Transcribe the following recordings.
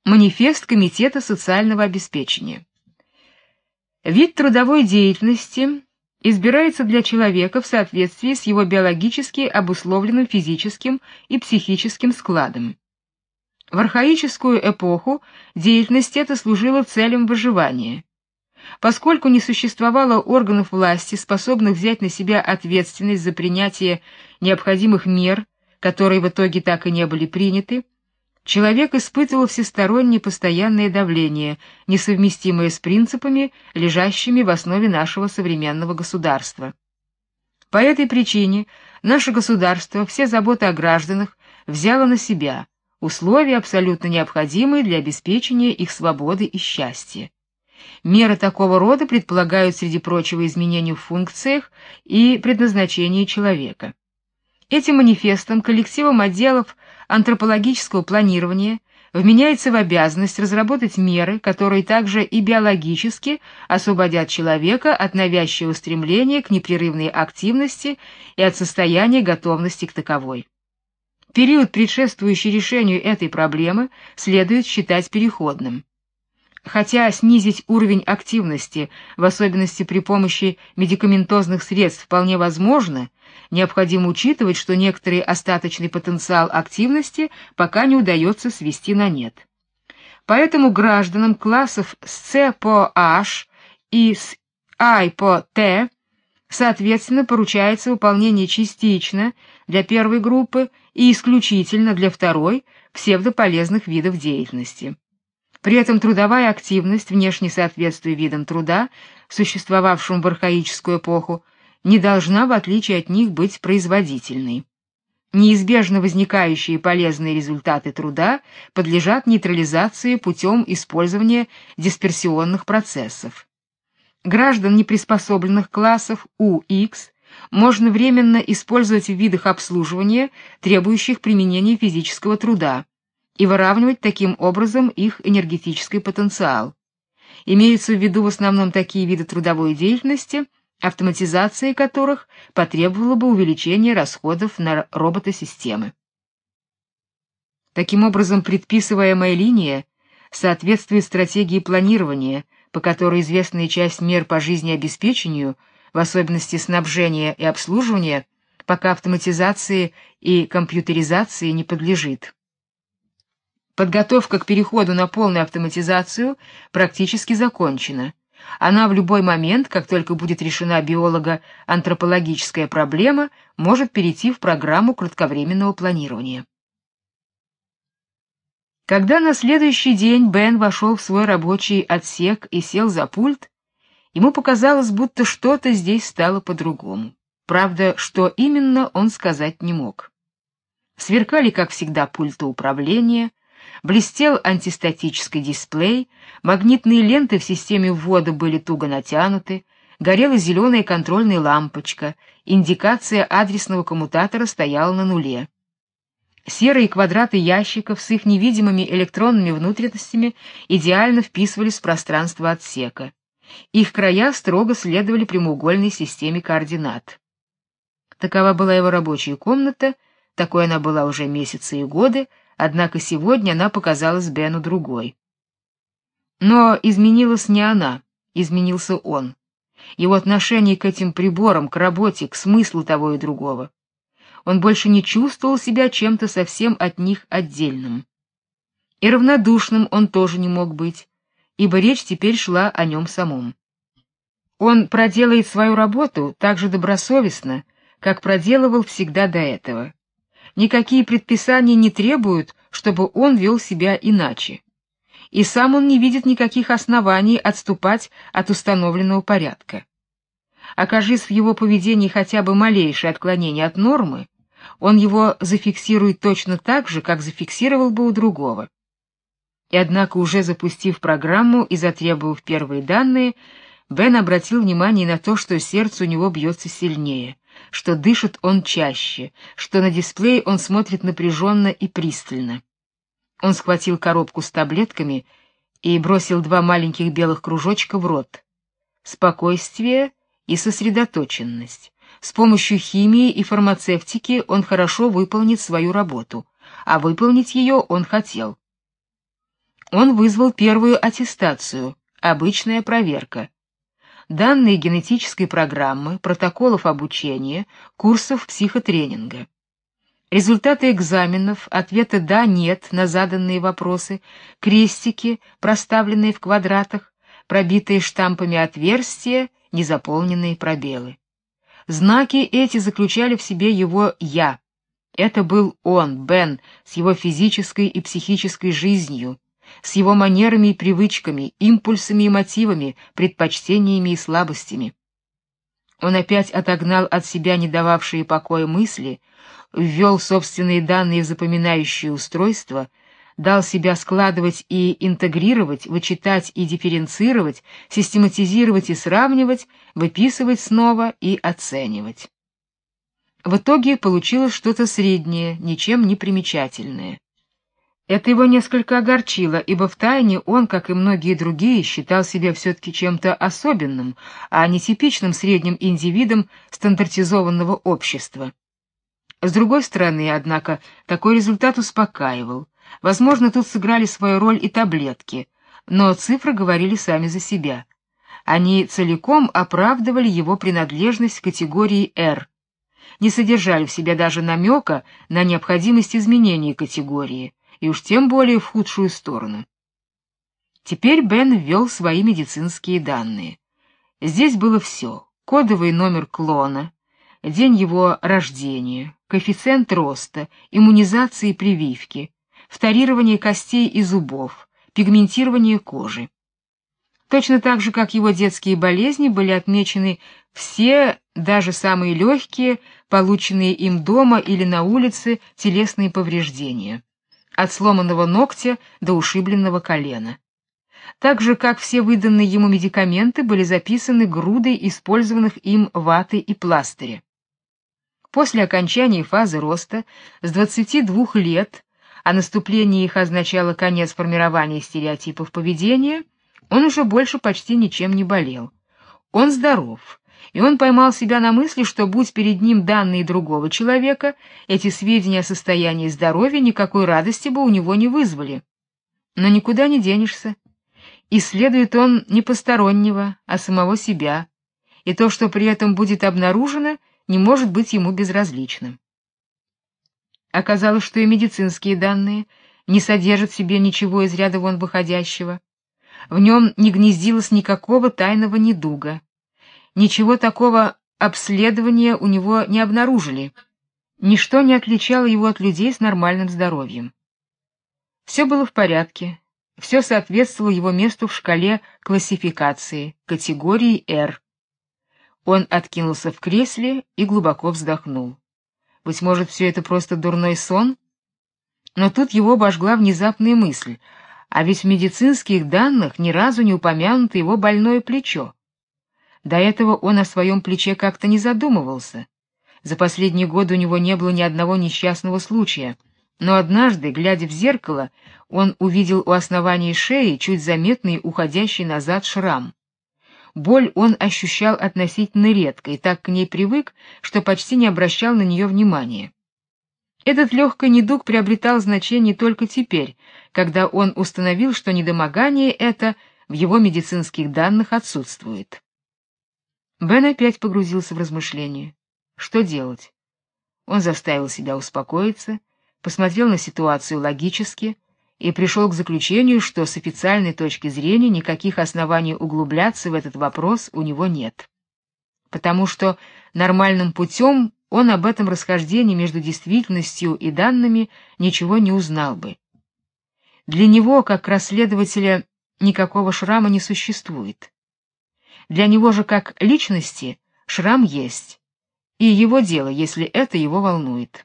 Манифест Комитета социального обеспечения. Вид трудовой деятельности избирается для человека в соответствии с его биологически обусловленным физическим и психическим складом. В архаическую эпоху деятельность эта служила целям выживания. Поскольку не существовало органов власти, способных взять на себя ответственность за принятие необходимых мер, которые в итоге так и не были приняты, человек испытывал всестороннее постоянное давление, несовместимое с принципами, лежащими в основе нашего современного государства. По этой причине наше государство все заботы о гражданах взяло на себя, условия абсолютно необходимые для обеспечения их свободы и счастья. Меры такого рода предполагают, среди прочего, изменения в функциях и предназначении человека. Этим манифестом коллективом отделов антропологического планирования вменяется в обязанность разработать меры, которые также и биологически освободят человека от навязчивого стремления к непрерывной активности и от состояния готовности к таковой. Период, предшествующий решению этой проблемы, следует считать переходным. Хотя снизить уровень активности, в особенности при помощи медикаментозных средств, вполне возможно, необходимо учитывать, что некоторый остаточный потенциал активности пока не удается свести на нет. Поэтому гражданам классов с С по H и с I по T соответственно поручается выполнение частично для первой группы и исключительно для второй псевдополезных видов деятельности. При этом трудовая активность, внешне соответствуя видам труда, существовавшим в архаическую эпоху, не должна, в отличие от них, быть производительной. Неизбежно возникающие полезные результаты труда подлежат нейтрализации путем использования дисперсионных процессов. Граждан неприспособленных классов UX можно временно использовать в видах обслуживания, требующих применения физического труда, и выравнивать таким образом их энергетический потенциал. Имеются в виду в основном такие виды трудовой деятельности, автоматизация которых потребовала бы увеличения расходов на роботосистемы. Таким образом, предписываемая линия соответствует стратегии планирования, по которой известная часть мер по жизнеобеспечению, в особенности снабжения и обслуживания, пока автоматизации и компьютеризации не подлежит. Подготовка к переходу на полную автоматизацию практически закончена. Она в любой момент, как только будет решена биолого-антропологическая проблема, может перейти в программу кратковременного планирования. Когда на следующий день Бен вошел в свой рабочий отсек и сел за пульт, ему показалось, будто что-то здесь стало по-другому. Правда, что именно, он сказать не мог. Сверкали, как всегда, пульты управления, блестел антистатический дисплей, магнитные ленты в системе ввода были туго натянуты, горела зеленая контрольная лампочка, индикация адресного коммутатора стояла на нуле. Серые квадраты ящиков с их невидимыми электронными внутренностями идеально вписывались в пространство отсека. Их края строго следовали прямоугольной системе координат. Такова была его рабочая комната, такой она была уже месяцы и годы, однако сегодня она показалась Бену другой. Но изменилась не она, изменился он. Его отношение к этим приборам, к работе, к смыслу того и другого. Он больше не чувствовал себя чем-то совсем от них отдельным. И равнодушным он тоже не мог быть, ибо речь теперь шла о нем самом. Он проделает свою работу так же добросовестно, как проделывал всегда до этого. Никакие предписания не требуют, чтобы он вел себя иначе. И сам он не видит никаких оснований отступать от установленного порядка. Окажись в его поведении хотя бы малейшее отклонение от нормы, он его зафиксирует точно так же, как зафиксировал бы у другого. И однако, уже запустив программу и затребовав первые данные, Бен обратил внимание на то, что сердце у него бьется сильнее, что дышит он чаще, что на дисплее он смотрит напряженно и пристально. Он схватил коробку с таблетками и бросил 2 маленьких белых кружочка в рот. Спокойствие и сосредоточенность. С помощью химии и фармацевтики он хорошо выполнит свою работу, а выполнить ее он хотел. Он вызвал первую аттестацию, обычная проверка. Данные генетической программы, протоколов обучения, курсов психотренинга. Результаты экзаменов, ответы «да», «нет» на заданные вопросы, крестики, проставленные в квадратах, пробитые штампами отверстия, незаполненные пробелы. Знаки эти заключали в себе его «я». Это был он, Бен, с его физической и психической жизнью, с его манерами и привычками, импульсами и мотивами, предпочтениями и слабостями. Он опять отогнал от себя не дававшие покоя мысли, ввел собственные данные в запоминающее устройство, дал себя складывать и интегрировать, вычитать и дифференцировать, систематизировать и сравнивать, выписывать снова и оценивать. В итоге получилось что-то среднее, ничем не примечательное. Это его несколько огорчило, ибо втайне он, как и многие другие, считал себя все-таки чем-то особенным, а не типичным средним индивидом стандартизованного общества. С другой стороны, однако, такой результат успокаивал. Возможно, тут сыграли свою роль и таблетки, но цифры говорили сами за себя. Они целиком оправдывали его принадлежность к категории R, не содержали в себе даже намека на необходимость изменения категории, и уж тем более в худшую сторону. Теперь Бен ввел свои медицинские данные. Здесь было все: кодовый номер клона, день его рождения, коэффициент роста, иммунизации и прививки, вторирование костей и зубов, пигментирование кожи. Точно так же, как его детские болезни, были отмечены все, даже самые легкие, полученные им дома или на улице телесные повреждения, от сломанного ногтя до ушибленного колена. Так же, как все выданные ему медикаменты были записаны грудой использованных им ваты и пластыря. После окончания фазы роста с 22 лет, а наступление их означало конец формирования стереотипов поведения, он уже больше почти ничем не болел. Он здоров, и он поймал себя на мысли, что будь перед ним данные другого человека, эти сведения о состоянии здоровья никакой радости бы у него не вызвали. Но никуда не денешься. Исследует он не постороннего, а самого себя, и то, что при этом будет обнаружено, не может быть ему безразличным. Оказалось, что и медицинские данные не содержат в себе ничего из ряда вон выходящего. В нем не гнездилось никакого тайного недуга. Ничего такого обследования у него не обнаружили. Ничто не отличало его от людей с нормальным здоровьем. Все было в порядке, все соответствовало его месту в шкале классификации, категории R. Он откинулся в кресле и глубоко вздохнул. Быть может, все это просто дурной сон? Но тут его обожгла внезапная мысль: а ведь в медицинских данных ни разу не упомянуто его больное плечо. До этого он о своем плече как-то не задумывался. За последние годы у него не было ни одного несчастного случая, но однажды, глядя в зеркало, он увидел у основания шеи чуть заметный уходящий назад шрам. Боль он ощущал относительно редко и так к ней привык, что почти не обращал на нее внимания. Этот легкий недуг приобретал значение только теперь, когда он установил, что недомогание это в его медицинских данных отсутствует. Бен опять погрузился в размышления. Что делать? Он заставил себя успокоиться, посмотрел на ситуацию логически и пришел к заключению, что с официальной точки зрения никаких оснований углубляться в этот вопрос у него нет. Потому что нормальным путем он об этом расхождении между действительностью и данными ничего не узнал бы. Для него, как расследователя, никакого шрама не существует. Для него же, как личности, шрам есть, и его дело, если это его волнует.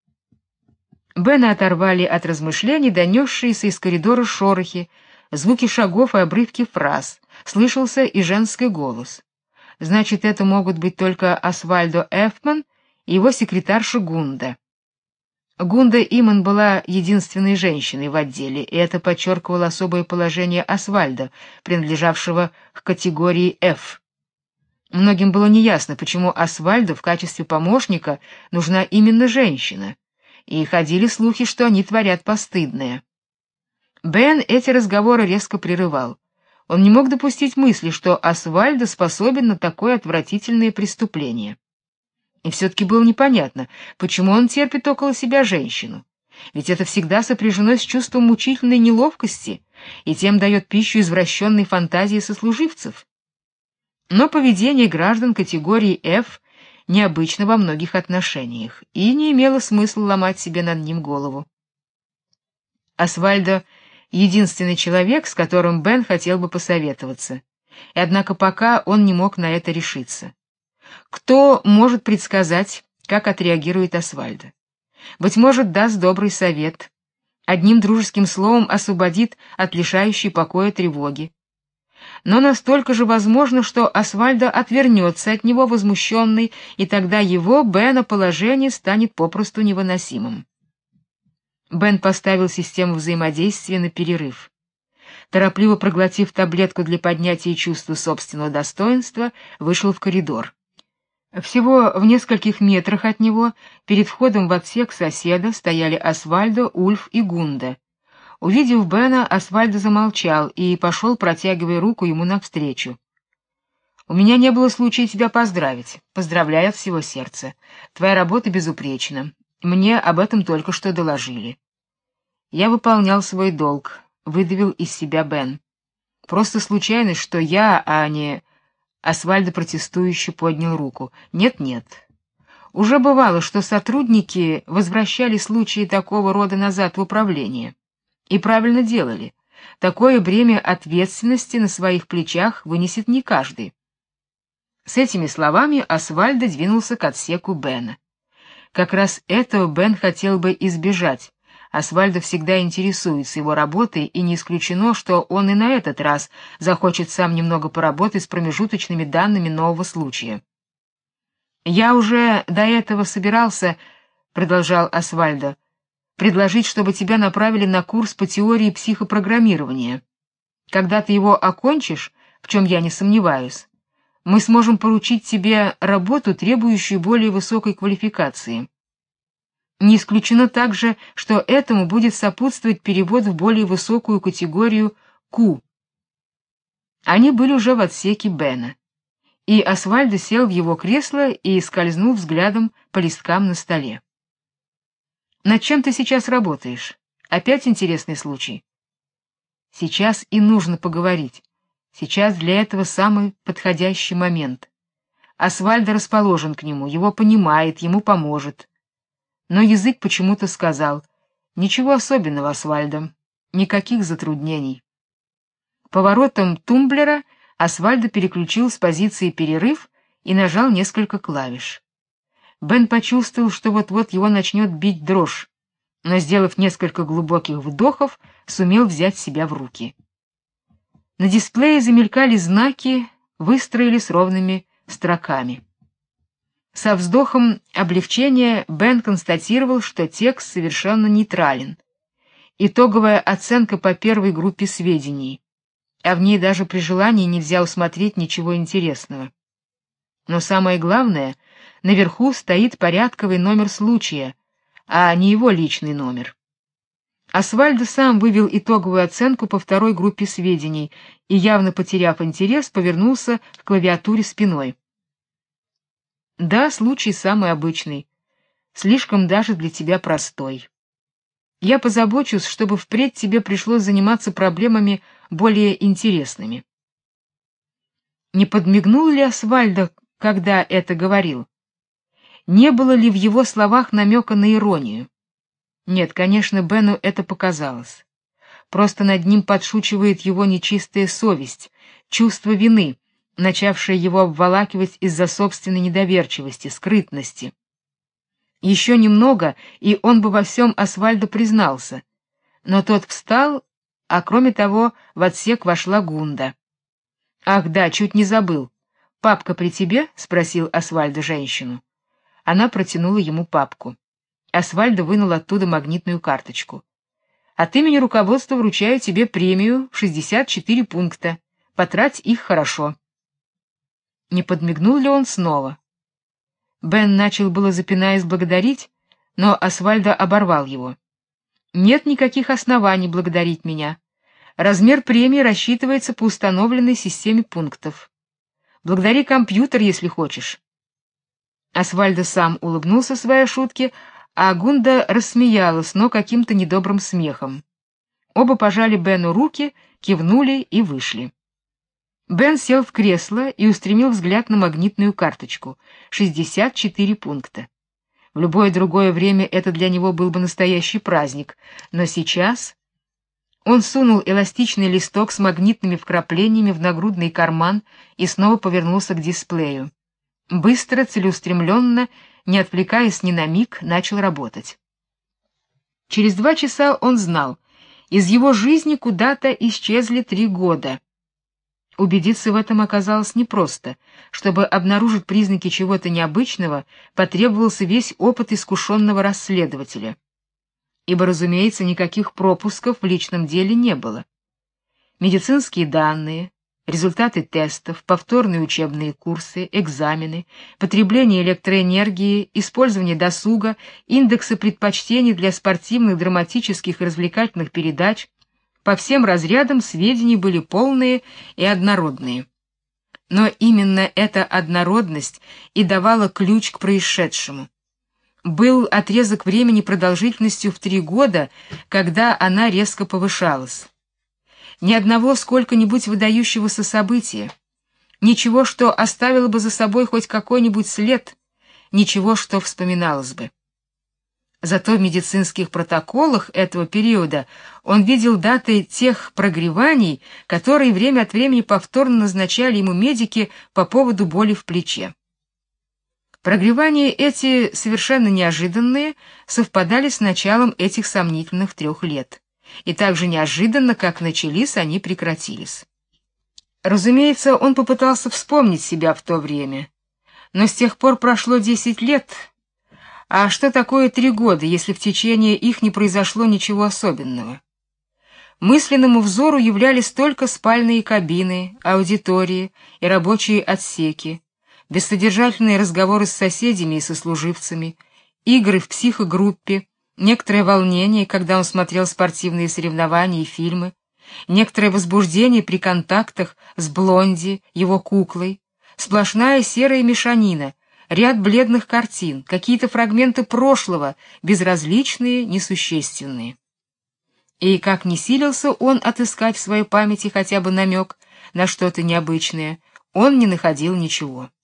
Бена оторвали от размышлений донесшиеся из коридора шорохи, звуки шагов и обрывки фраз, слышался и женский голос. Значит, это могут быть только Освальдо Эфман и его секретарша Гунда. Гунда Иман была единственной женщиной в отделе, и это подчеркивало особое положение Освальдо, принадлежавшего к категории F. Многим было неясно, почему Освальдо в качестве помощника нужна именно женщина, и ходили слухи, что они творят постыдное. Бен эти разговоры резко прерывал. Он не мог допустить мысли, что Освальдо способен на такое отвратительное преступление. И все-таки было непонятно, почему он терпит около себя женщину. Ведь это всегда сопряжено с чувством мучительной неловкости и тем дает пищу извращенной фантазии сослуживцев. Но поведение граждан категории F необычно во многих отношениях, и не имело смысла ломать себе над ним голову. Освальдо — единственный человек, с которым Бен хотел бы посоветоваться, и однако пока он не мог на это решиться. Кто может предсказать, как отреагирует Освальдо? Быть может, даст добрый совет, одним дружеским словом освободит от лишающей покоя тревоги. Но настолько же возможно, что Освальдо отвернется от него возмущенный, и тогда его, Бена, положение станет попросту невыносимым. Бен поставил систему взаимодействия на перерыв. Торопливо проглотив таблетку для поднятия чувства собственного достоинства, вышел в коридор. Всего в нескольких метрах от него, перед входом в отсек соседа, стояли Освальдо, Ульф и Гунда. Увидев Бена, Освальдо замолчал и пошел, протягивая руку ему навстречу. «У меня не было случая тебя поздравить. Поздравляю от всего сердца. Твоя работа безупречна. Мне об этом только что доложили». «Я выполнял свой долг», — выдавил из себя Бен. «Просто случайность, что я, а не...» Освальдо протестующе поднял руку. «Нет-нет. Уже бывало, что сотрудники возвращали случаи такого рода назад в управление. И правильно делали. Такое бремя ответственности на своих плечах вынесет не каждый». С этими словами Освальдо двинулся к отсеку Бена. Как раз этого Бен хотел бы избежать. Освальдо всегда интересуется его работой, и не исключено, что он и на этот раз захочет сам немного поработать с промежуточными данными нового случая. «Я уже до этого собирался, — продолжал Освальдо, — предложить, чтобы тебя направили на курс по теории психопрограммирования. Когда ты его окончишь, в чем я не сомневаюсь, мы сможем поручить тебе работу, требующую более высокой квалификации. Не исключено также, что этому будет сопутствовать перевод в более высокую категорию Q». Они были уже в отсеке Бена, и Освальдо сел в его кресло и скользнул взглядом по листкам на столе. «Над чем ты сейчас работаешь? Опять интересный случай?» «Сейчас и нужно поговорить. Сейчас для этого самый подходящий момент. Освальдо расположен к нему, его понимает, ему поможет». Но язык почему-то сказал: «Ничего особенного, Освальдо, никаких затруднений». Поворотом тумблера Освальдо переключил с позиции «перерыв» и нажал несколько клавиш. Бен почувствовал, что вот-вот его начнет бить дрожь, но, сделав несколько глубоких вдохов, сумел взять себя в руки. На дисплее замелькали знаки, выстроились ровными строками. Со вздохом облегчения Бен констатировал, что текст совершенно нейтрален. Итоговая оценка по первой группе сведений, а в ней даже при желании нельзя усмотреть ничего интересного. Но самое главное, наверху стоит порядковый номер случая, а не его личный номер. Освальдо сам вывел итоговую оценку по второй группе сведений и, явно потеряв интерес, повернулся к клавиатуре спиной. «Да, случай самый обычный, слишком даже для тебя простой. Я позабочусь, чтобы впредь тебе пришлось заниматься проблемами более интересными». Не подмигнул ли Освальдо, когда это говорил? Не было ли в его словах намека на иронию? Нет, конечно, Бену это показалось. Просто над ним подшучивает его нечистая совесть, чувство вины, начавшее его обволакивать из-за собственной недоверчивости, скрытности. Еще немного, и он бы во всем Освальдо признался. Но тот встал, а кроме того в отсек вошла Гунда. «Ах да, чуть не забыл. Папка при тебе?» — спросил Освальдо женщину. Она протянула ему папку. Освальдо вынул оттуда магнитную карточку. «От имени руководства вручаю тебе премию в 64 пункта. Потрать их хорошо». Не подмигнул ли он снова? Бен начал было, запинаясь, благодарить, но Освальдо оборвал его. Нет никаких оснований благодарить меня. Размер премии рассчитывается по установленной системе пунктов. Благодари компьютер, если хочешь. Освальдо сам улыбнулся своей шутке, а Гунда рассмеялась, но каким-то недобрым смехом. Оба пожали Бену руки, кивнули и вышли. Бен сел в кресло и устремил взгляд на магнитную карточку. 64 пункта. В любое другое время это для него был бы настоящий праздник, но сейчас он сунул эластичный листок с магнитными вкраплениями в нагрудный карман и снова повернулся к дисплею. Быстро, целеустремленно, не отвлекаясь ни на миг, начал работать. Через 2 часа он знал, из его жизни куда-то исчезли 3 года. Убедиться в этом оказалось непросто. Чтобы обнаружить признаки чего-то необычного, потребовался весь опыт искушенного расследователя. Ибо, разумеется, никаких пропусков в личном деле не было. Медицинские данные, результаты тестов, повторные учебные курсы, экзамены, потребление электроэнергии, использование досуга, индексы предпочтений для спортивных, драматических и развлекательных передач — по всем разрядам сведения были полные и однородные. Но именно эта однородность и давала ключ к происшедшему. Был отрезок времени продолжительностью в 3 года, когда она резко повышалась. Ни одного сколько-нибудь выдающегося события, ничего, что оставило бы за собой хоть какой-нибудь след, ничего, что вспоминалось бы. Зато в медицинских протоколах этого периода он видел даты тех прогреваний, которые время от времени повторно назначали ему медики по поводу боли в плече. Прогревания эти, совершенно неожиданные, совпадали с началом этих сомнительных 3 лет. И так же неожиданно, как начались, они прекратились. Разумеется, он попытался вспомнить себя в то время. Но с тех пор прошло 10 лет. А что такое 3 года, если в течение их не произошло ничего особенного? Мысленному взору являлись только спальные кабины, аудитории и рабочие отсеки, бессодержательные разговоры с соседями и сослуживцами, игры в психогруппе, некоторое волнение, когда он смотрел спортивные соревнования и фильмы, некоторое возбуждение при контактах с Блонди, его куклой, сплошная серая мешанина, ряд бледных картин, какие-то фрагменты прошлого, безразличные, несущественные. И как ни силился он отыскать в своей памяти хотя бы намек на что-то необычное, он не находил ничего.